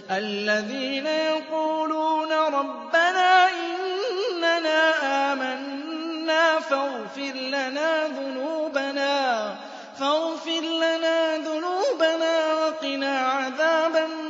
الَّذِينَ يَقُولُونَ رَبَّنَا إِنَّنَا آمَنَّا فَاغْفِرْ لَنَا ذُنُوبَنَا وَقِنَا عَذَابَ النَّارِ